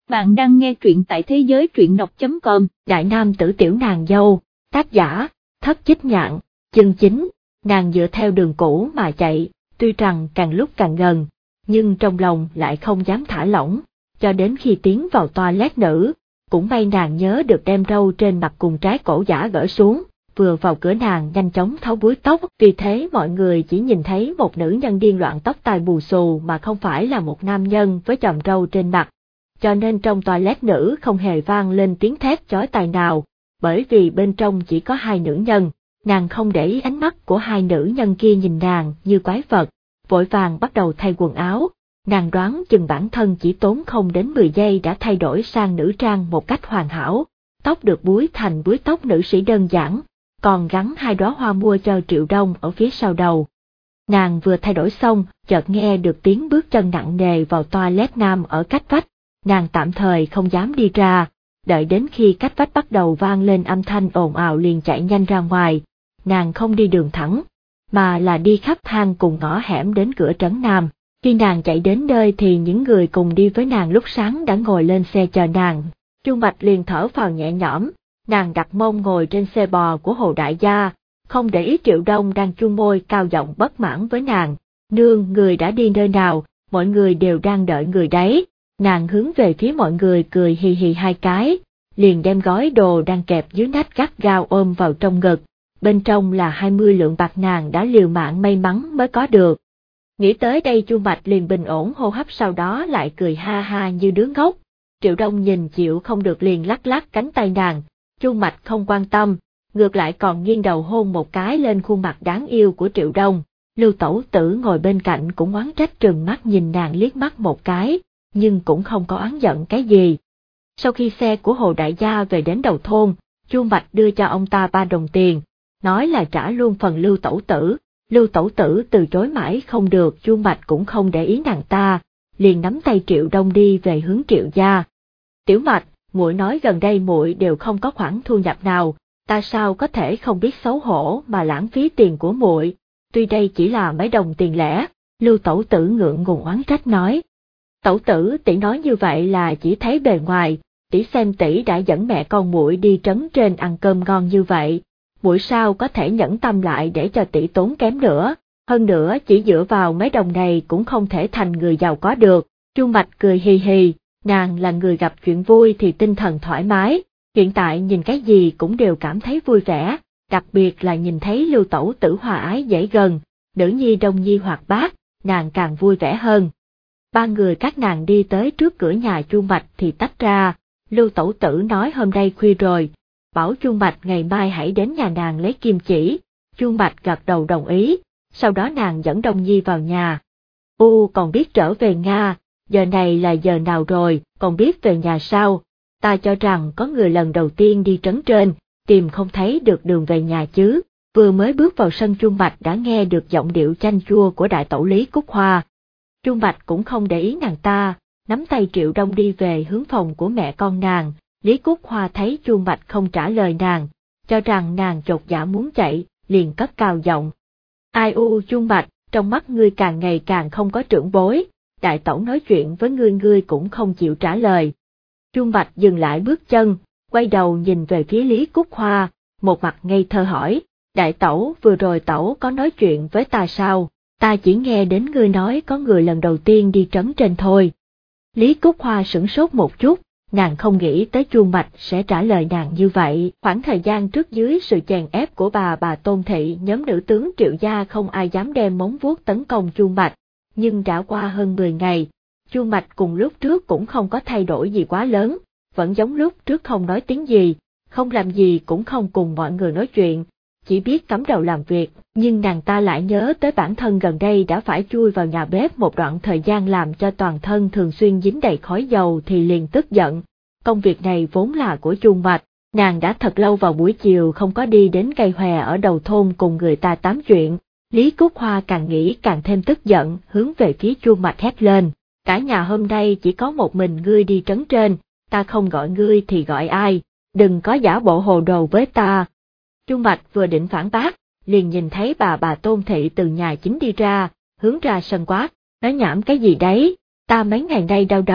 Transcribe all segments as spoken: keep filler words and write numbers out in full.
Bạn đang nghe truyện tại thế giới truyện đọc chấm com. Đại nam tử tiểu nàng dâu, tác giả, Thất Chích Nhạn, chương chín, nàng dựa theo đường cũ mà chạy, tuy rằng càng lúc càng gần, nhưng trong lòng lại không dám thả lỏng, cho đến khi tiến vào toilet nữ, cũng may nàng nhớ được đem râu trên mặt cùng trái cổ giả gỡ xuống, vừa vào cửa nàng nhanh chóng tháo búi tóc, vì thế mọi người chỉ nhìn thấy một nữ nhân điên loạn tóc tai bù xù mà không phải là một nam nhân với chòm râu trên mặt. Cho nên trong toilet nữ không hề vang lên tiếng thét chói tai nào, bởi vì bên trong chỉ có hai nữ nhân, nàng không để ý ánh mắt của hai nữ nhân kia nhìn nàng như quái vật, vội vàng bắt đầu thay quần áo, nàng đoán chừng bản thân chỉ tốn không đến mười giây đã thay đổi sang nữ trang một cách hoàn hảo, tóc được búi thành búi tóc nữ sĩ đơn giản, còn gắn hai đóa hoa mua cho Triệu Đông ở phía sau đầu. Nàng vừa thay đổi xong, chợt nghe được tiếng bước chân nặng nề vào toilet nam ở cách vách. Nàng tạm thời không dám đi ra, đợi đến khi cách vách bắt đầu vang lên âm thanh ồn ào liền chạy nhanh ra ngoài, nàng không đi đường thẳng, mà là đi khắp hang cùng ngõ hẻm đến cửa trấn Nam. Khi nàng chạy đến nơi thì những người cùng đi với nàng lúc sáng đã ngồi lên xe chờ nàng, Chu Mạch liền thở phào nhẹ nhõm, nàng đặt mông ngồi trên xe bò của Hồ Đại Gia, không để ý Triệu Đông đang chu môi cao giọng bất mãn với nàng, nương người đã đi nơi nào, mọi người đều đang đợi người đấy. Nàng hướng về phía mọi người cười hì hì hai cái, liền đem gói đồ đang kẹp dưới nách gắt gao ôm vào trong ngực, bên trong là hai mươi lượng bạc nàng đã liều mạng may mắn mới có được. Nghĩ tới đây Chu Mạch liền bình ổn hô hấp, sau đó lại cười ha ha như đứa ngốc. Triệu Đông nhìn chịu không được liền lắc lắc cánh tay nàng, Chu Mạch không quan tâm, ngược lại còn nghiêng đầu hôn một cái lên khuôn mặt đáng yêu của Triệu Đông. Lưu Tẩu Tử ngồi bên cạnh cũng oán trách trừng mắt nhìn nàng liếc mắt một cái, nhưng cũng không có oán giận cái gì. Sau khi xe của Hồ Đại Gia về đến đầu thôn, Chu Mạch đưa cho ông ta ba đồng tiền, nói là trả luôn phần Lưu Tẩu Tử. Lưu Tẩu Tử từ chối mãi không được, Chu Mạch cũng không để ý nàng ta, liền nắm tay Triệu Đông đi về hướng Triệu gia. Tiểu Mạch, muội nói gần đây muội đều không có khoản thu nhập nào, ta sao có thể không biết xấu hổ mà lãng phí tiền của muội? Tuy đây chỉ là mấy đồng tiền lẻ, Lưu Tẩu Tử ngượng ngùng oán trách nói. Tẩu tử, tỷ nói như vậy là chỉ thấy bề ngoài, tỷ xem tỷ đã dẫn mẹ con muội đi trấn trên ăn cơm ngon như vậy, muội sao có thể nhẫn tâm lại để cho tỷ tốn kém nữa, hơn nữa chỉ dựa vào mấy đồng này cũng không thể thành người giàu có được. Chu Mạch cười hì hì, nàng là người gặp chuyện vui thì tinh thần thoải mái, hiện tại nhìn cái gì cũng đều cảm thấy vui vẻ, đặc biệt là nhìn thấy Lưu Tẩu Tử hòa ái dễ gần, nữ nhi Đông Nhi hoạt bát, nàng càng vui vẻ hơn. Ba người các nàng đi tới trước cửa nhà Chu Mạch thì tách ra, Lưu Tẩu Tử nói hôm nay khuya rồi, bảo Chu Mạch ngày mai hãy đến nhà nàng lấy kim chỉ, Chu Mạch gật đầu đồng ý, sau đó nàng dẫn Đông Nhi vào nhà. U còn biết trở về Nga, giờ này là giờ nào rồi, còn biết về nhà sao? Ta cho rằng có người lần đầu tiên đi trấn trên, tìm không thấy được đường về nhà chứ. Vừa mới bước vào sân Chu Mạch đã nghe được giọng điệu chanh chua của đại tẩu Lý Cúc Hoa. Chu Mạch cũng không để ý nàng ta, nắm tay Triệu Đông đi về hướng phòng của mẹ con nàng. Lý Cúc Hoa thấy Chu Mạch không trả lời nàng, cho rằng nàng chột dạ muốn chạy, liền cất cao giọng. Ai u Chu Mạch, trong mắt ngươi càng ngày càng không có trưởng bối, đại tẩu nói chuyện với ngươi ngươi cũng không chịu trả lời. Chu Mạch dừng lại bước chân, quay đầu nhìn về phía Lý Cúc Hoa, một mặt ngây thơ hỏi, đại tẩu vừa rồi tẩu có nói chuyện với ta sao? Ta chỉ nghe đến ngươi nói có người lần đầu tiên đi trấn trên thôi. Lý Cúc Hoa sửng sốt một chút, nàng không nghĩ tới Chu Mạch sẽ trả lời nàng như vậy. Khoảng thời gian trước dưới sự chèn ép của bà bà Tôn Thị, nhóm nữ tướng Triệu gia không ai dám đem móng vuốt tấn công Chu Mạch, nhưng đã qua hơn mười ngày, Chu Mạch cùng lúc trước cũng không có thay đổi gì quá lớn, vẫn giống lúc trước không nói tiếng gì, không làm gì cũng không cùng mọi người nói chuyện, chỉ biết cắm đầu làm việc, nhưng nàng ta lại nhớ tới bản thân gần đây đã phải chui vào nhà bếp một đoạn thời gian làm cho toàn thân thường xuyên dính đầy khói dầu thì liền tức giận. Công việc này vốn là của Chu Mạch, nàng đã thật lâu vào buổi chiều không có đi đến cây hòe ở đầu thôn cùng người ta tám chuyện. Lý Cúc Hoa càng nghĩ càng thêm tức giận, hướng về phía Chu Mạch hét lên, cả nhà hôm nay chỉ có một mình ngươi đi trấn trên, ta không gọi ngươi thì gọi ai, đừng có giả bộ hồ đồ với ta. Chu Mạch vừa định phản bác, liền nhìn thấy bà bà Tôn Thị từ nhà chính đi ra, hướng ra sân quát, nói nhảm cái gì đấy, ta mấy ngày nay đau đầu,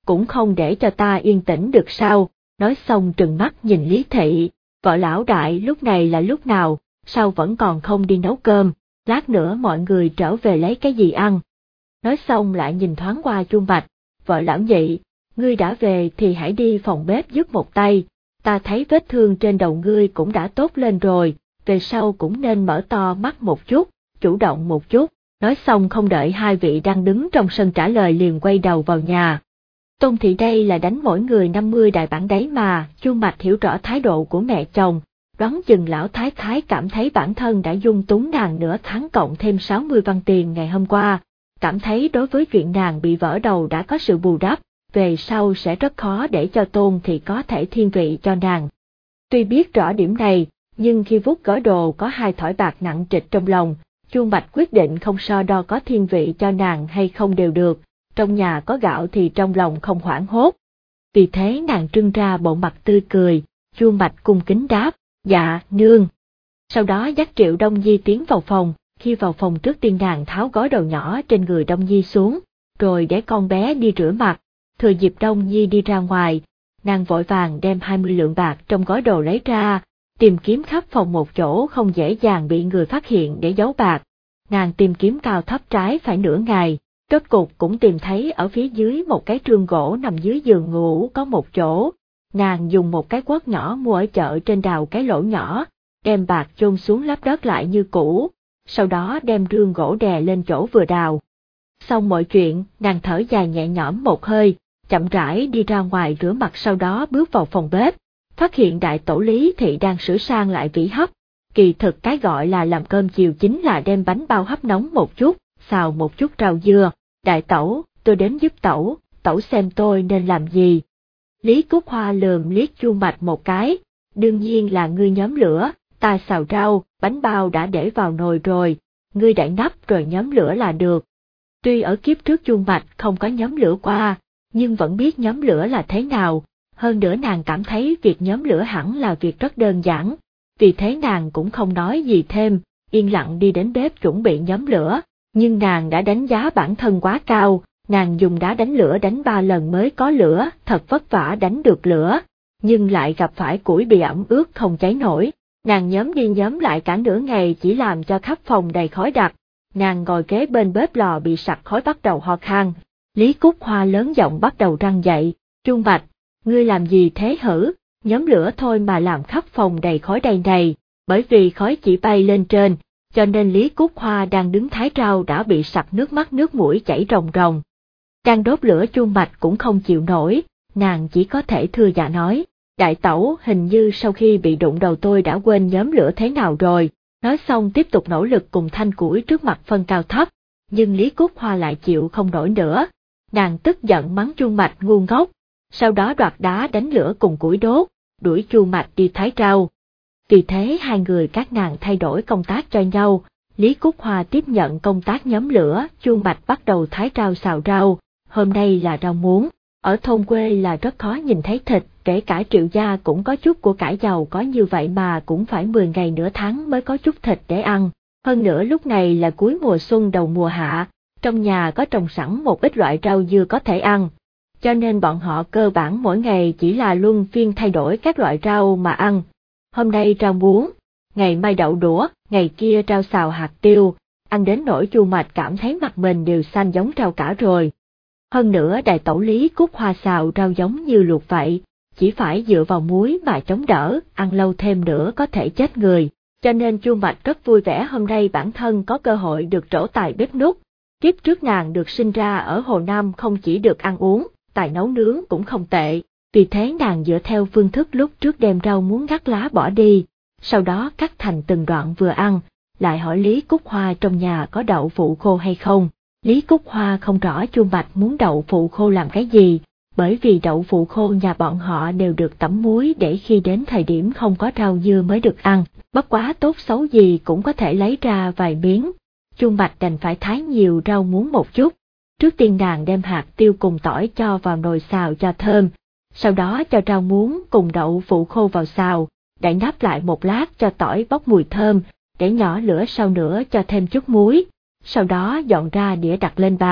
cũng không để cho ta yên tĩnh được sao? Nói xong trừng mắt nhìn Lý Thị, vợ lão đại lúc này là lúc nào, sao vẫn còn không đi nấu cơm, lát nữa mọi người trở về lấy cái gì ăn. Nói xong lại nhìn thoáng qua Chu Mạch, vợ lão Nhị, ngươi đã về thì hãy đi phòng bếp giúp một tay, ta thấy vết thương trên đầu ngươi cũng đã tốt lên rồi, về sau cũng nên mở to mắt một chút, chủ động một chút. Nói xong không đợi hai vị đang đứng trong sân trả lời liền quay đầu vào nhà. Tôn thị đây là đánh mỗi người năm mươi đại bản đấy mà, Chu Mạch hiểu rõ thái độ của mẹ chồng, đoán chừng lão thái thái cảm thấy bản thân đã dung túng nàng nửa tháng cộng thêm sáu mươi văn tiền ngày hôm qua, cảm thấy đối với chuyện nàng bị vỡ đầu đã có sự bù đắp, về sau sẽ rất khó để cho Tôn thị có thể thiên vị cho nàng. Tuy biết rõ điểm này, nhưng khi vuốt gói đồ có hai thỏi bạc nặng trịch trong lòng, Chu Mạch quyết định không so đo có thiên vị cho nàng hay không đều được, trong nhà có gạo thì trong lòng không hoảng hốt. Vì thế nàng trưng ra bộ mặt tươi cười, Chu Mạch cung kính đáp, dạ, nương. Sau đó dắt Triệu Đông Di tiến vào phòng, khi vào phòng trước tiên nàng tháo gói đồ nhỏ trên người Đông Di xuống, rồi để con bé đi rửa mặt, thừa dịp Đông Di đi ra ngoài, nàng vội vàng đem hai mươi lượng bạc trong gói đồ lấy ra, tìm kiếm khắp phòng một chỗ không dễ dàng bị người phát hiện để giấu bạc. Nàng tìm kiếm cao thấp trái phải nửa ngày, rốt cục cũng tìm thấy ở phía dưới một cái trương gỗ nằm dưới giường ngủ có một chỗ. Nàng dùng một cái cuốc nhỏ mua ở chợ trên đào cái lỗ nhỏ, đem bạc chôn xuống lắp đất lại như cũ, sau đó đem rương gỗ đè lên chỗ vừa đào. Xong mọi chuyện, nàng thở dài nhẹ nhõm một hơi, chậm rãi đi ra ngoài rửa mặt sau đó bước vào phòng bếp, phát hiện đại tổ Lý Thị đang sửa sang lại vỉ hấp. Kỳ thực cái gọi là làm cơm chiều chính là đem bánh bao hấp nóng một chút, xào một chút rau dưa. Đại tẩu, tôi đến giúp tẩu, tẩu xem tôi nên làm gì. Lý Cúc Hoa lườm liếc Chu Mạch một cái, đương nhiên là ngươi nhóm lửa, ta xào rau, bánh bao đã để vào nồi rồi, ngươi đậy nắp rồi nhóm lửa là được. Tuy ở kiếp trước Chu Mạch không có nhóm lửa qua, nhưng vẫn biết nhóm lửa là thế nào, hơn nữa nàng cảm thấy việc nhóm lửa hẳn là việc rất đơn giản, vì thế nàng cũng không nói gì thêm, yên lặng đi đến bếp chuẩn bị nhóm lửa. Nhưng nàng đã đánh giá bản thân quá cao, nàng dùng đá đánh lửa đánh ba lần mới có lửa, thật vất vả đánh được lửa, nhưng lại gặp phải củi bị ẩm ướt không cháy nổi. Nàng nhóm đi nhóm lại cả nửa ngày chỉ làm cho khắp phòng đầy khói đặc, nàng ngồi kế bên bếp lò bị sặc khói bắt đầu ho khan. Lý Cúc Hoa lớn giọng bắt đầu răng dậy, Chu Mạch, ngươi làm gì thế hử, nhóm lửa thôi mà làm khắp phòng đầy khói đầy này, bởi vì khói chỉ bay lên trên, cho nên Lý Cúc Hoa đang đứng thái rau đã bị sặc nước mắt nước mũi chảy ròng ròng. Đang đốt lửa Chu Mạch cũng không chịu nổi, nàng chỉ có thể thưa dạ nói, đại tẩu hình như sau khi bị đụng đầu tôi đã quên nhóm lửa thế nào rồi, nói xong tiếp tục nỗ lực cùng thanh củi trước mặt phân cao thấp, nhưng Lý Cúc Hoa lại chịu không nổi nữa, nàng tức giận mắng Chu Mạch ngu ngốc, sau đó đoạt đá đánh lửa cùng củi đốt, đuổi Chu Mạch đi thái rau. Vì thế hai người các nàng thay đổi công tác cho nhau, Lý Cúc Hoa tiếp nhận công tác nhóm lửa, Chu Mạch bắt đầu thái rau xào rau, hôm nay là rau muống, ở thôn quê là rất khó nhìn thấy thịt, kể cả Triệu gia cũng có chút của cải giàu có như vậy mà cũng phải mười ngày nửa tháng mới có chút thịt để ăn, hơn nữa lúc này là cuối mùa xuân đầu mùa hạ, trong nhà có trồng sẵn một ít loại rau dưa có thể ăn, cho nên bọn họ cơ bản mỗi ngày chỉ là luân phiên thay đổi các loại rau mà ăn. Hôm nay rau muống, ngày mai đậu đũa, ngày kia rau xào hạt tiêu, ăn đến nỗi Chu Mạch cảm thấy mặt mình đều xanh giống rau cả rồi. Hơn nữa đại tẩu Lý Cúc Hoa xào rau giống như luộc vậy, chỉ phải dựa vào muối mà chống đỡ, ăn lâu thêm nữa có thể chết người, cho nên Chu Mạch rất vui vẻ hôm nay bản thân có cơ hội được trổ tài bếp núc. Kiếp trước nàng được sinh ra ở Hồ Nam không chỉ được ăn uống, tài nấu nướng cũng không tệ. Vì thế nàng dựa theo phương thức lúc trước đem rau muống ngắt lá bỏ đi, sau đó cắt thành từng đoạn vừa ăn, lại hỏi Lý Cúc Hoa trong nhà có đậu phụ khô hay không. Lý Cúc Hoa không rõ Chu Mạch muốn đậu phụ khô làm cái gì, bởi vì đậu phụ khô nhà bọn họ đều được tẩm muối để khi đến thời điểm không có rau dưa mới được ăn, bất quá tốt xấu gì cũng có thể lấy ra vài miếng. Chu Mạch đành phải thái nhiều rau muống một chút, trước tiên nàng đem hạt tiêu cùng tỏi cho vào nồi xào cho thơm. Sau đó cho rau muống cùng đậu phụ khô vào xào, đậy nắp lại một lát cho tỏi bốc mùi thơm, để nhỏ lửa sau nữa cho thêm chút muối, sau đó dọn ra đĩa đặt lên bàn.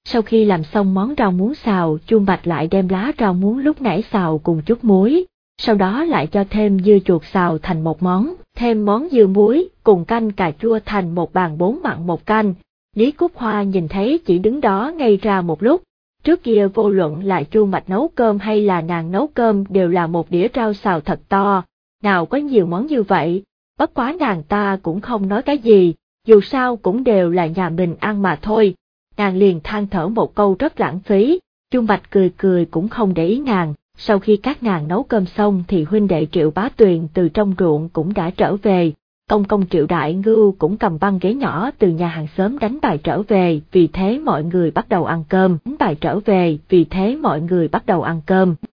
Sau khi làm xong món rau muống xào, Chu Bạch lại đem lá rau muống lúc nãy xào cùng chút muối, sau đó lại cho thêm dưa chuột xào thành một món, thêm món dưa muối cùng canh cà chua thành một bàn bốn mặn một canh. Lý Cúc Hoa nhìn thấy chỉ đứng đó ngây ra một lúc. Trước kia vô luận là Chu Bạch nấu cơm hay là nàng nấu cơm đều là một đĩa rau xào thật to, nào có nhiều món như vậy, bất quá nàng ta cũng không nói cái gì, dù sao cũng đều là nhà mình ăn mà thôi. Nàng liền than thở một câu rất lãng phí, Chu Bạch cười cười cũng không để ý nàng. Sau khi các nàng nấu cơm xong thì huynh đệ Triệu Bá Tuyền từ trong ruộng cũng đã trở về, công công Triệu Đại Ngưu cũng cầm băng ghế nhỏ từ nhà hàng xóm đánh bài trở về, vì thế mọi người bắt đầu ăn cơm, đánh bài trở về, vì thế mọi người bắt đầu ăn cơm.